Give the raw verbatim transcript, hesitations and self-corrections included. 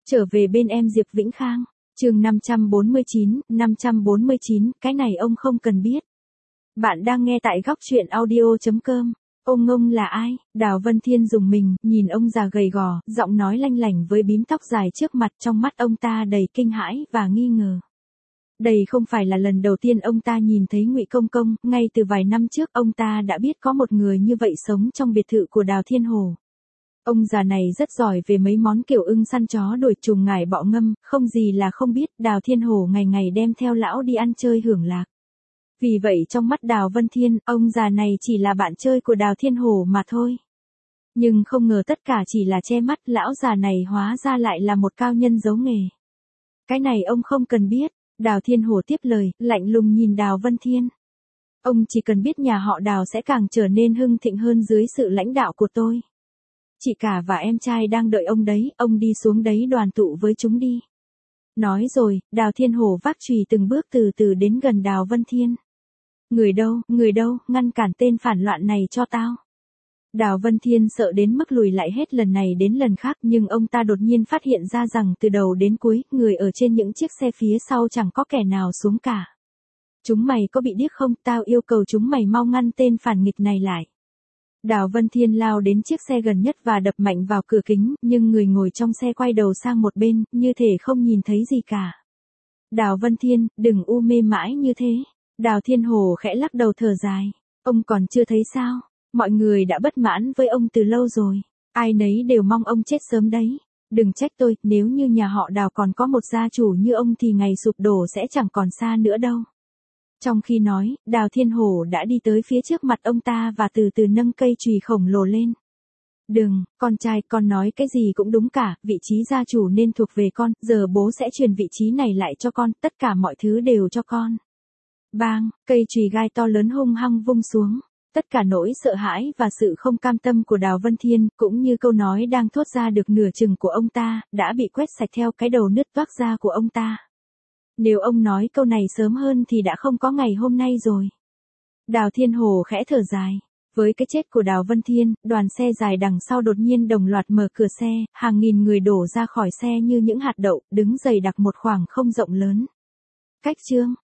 Trở về bên em Diệp Vĩnh Khang, chương năm trăm bốn mươi chín, năm trăm bốn mươi chín, cái này ông không cần biết. Bạn đang nghe tại góc truyện audio chấm com. Ông ngông là ai? Đào Vân Thiên dùng mình, nhìn ông già gầy gò, giọng nói lanh lảnh với bím tóc dài trước mặt, trong mắt ông ta đầy kinh hãi và nghi ngờ. Đây không phải là lần đầu tiên ông ta nhìn thấy Ngụy Công Công, ngay từ vài năm trước ông ta đã biết có một người như vậy sống trong biệt thự của Đào Thiên Hồ. Ông già này rất giỏi về mấy món kiểu ưng săn chó đuổi trùng ngải bọ ngâm, không gì là không biết, Đào Thiên Hồ ngày ngày đem theo lão đi ăn chơi hưởng lạc. Vì vậy trong mắt Đào Vân Thiên, ông già này chỉ là bạn chơi của Đào Thiên Hồ mà thôi. Nhưng không ngờ tất cả chỉ là che mắt, lão già này hóa ra lại là một cao nhân giấu nghề. Cái này ông không cần biết, Đào Thiên Hồ tiếp lời, lạnh lùng nhìn Đào Vân Thiên. Ông chỉ cần biết nhà họ Đào sẽ càng trở nên hưng thịnh hơn dưới sự lãnh đạo của tôi. Chị cả và em trai đang đợi ông đấy, ông đi xuống đấy đoàn tụ với chúng đi. Nói rồi, Đào Thiên Hồ vác chùy từng bước từ từ đến gần Đào Vân Thiên. Người đâu, người đâu, ngăn cản tên phản loạn này cho tao. Đào Vân Thiên sợ đến mức lùi lại hết lần này đến lần khác, nhưng ông ta đột nhiên phát hiện ra rằng từ đầu đến cuối, người ở trên những chiếc xe phía sau chẳng có kẻ nào xuống cả. Chúng mày có bị điếc không? Tao yêu cầu chúng mày mau ngăn tên phản nghịch này lại. Đào Vân Thiên lao đến chiếc xe gần nhất và đập mạnh vào cửa kính, nhưng người ngồi trong xe quay đầu sang một bên, như thể không nhìn thấy gì cả. Đào Vân Thiên, đừng u mê mãi như thế. Đào Thiên Hồ khẽ lắc đầu thở dài. Ông còn chưa thấy sao? Mọi người đã bất mãn với ông từ lâu rồi. Ai nấy đều mong ông chết sớm đấy. Đừng trách tôi, nếu như nhà họ Đào còn có một gia chủ như ông thì ngày sụp đổ sẽ chẳng còn xa nữa đâu. Trong khi nói, Đào Thiên Hồ đã đi tới phía trước mặt ông ta và từ từ nâng cây chùy khổng lồ lên. Đừng, con trai, con nói cái gì cũng đúng cả, vị trí gia chủ nên thuộc về con, giờ bố sẽ truyền vị trí này lại cho con, tất cả mọi thứ đều cho con. Bang, cây chùy gai to lớn hung hăng vung xuống. Tất cả nỗi sợ hãi và sự không cam tâm của Đào Vân Thiên, cũng như câu nói đang thốt ra được nửa chừng của ông ta, đã bị quét sạch theo cái đầu nứt toác ra của ông ta. Nếu ông nói câu này sớm hơn thì đã không có ngày hôm nay rồi. Đào Thiên Hồ khẽ thở dài. Với cái chết của Đào Vân Thiên, đoàn xe dài đằng sau đột nhiên đồng loạt mở cửa xe, hàng nghìn người đổ ra khỏi xe như những hạt đậu, đứng dày đặc một khoảng không rộng lớn. Cách chương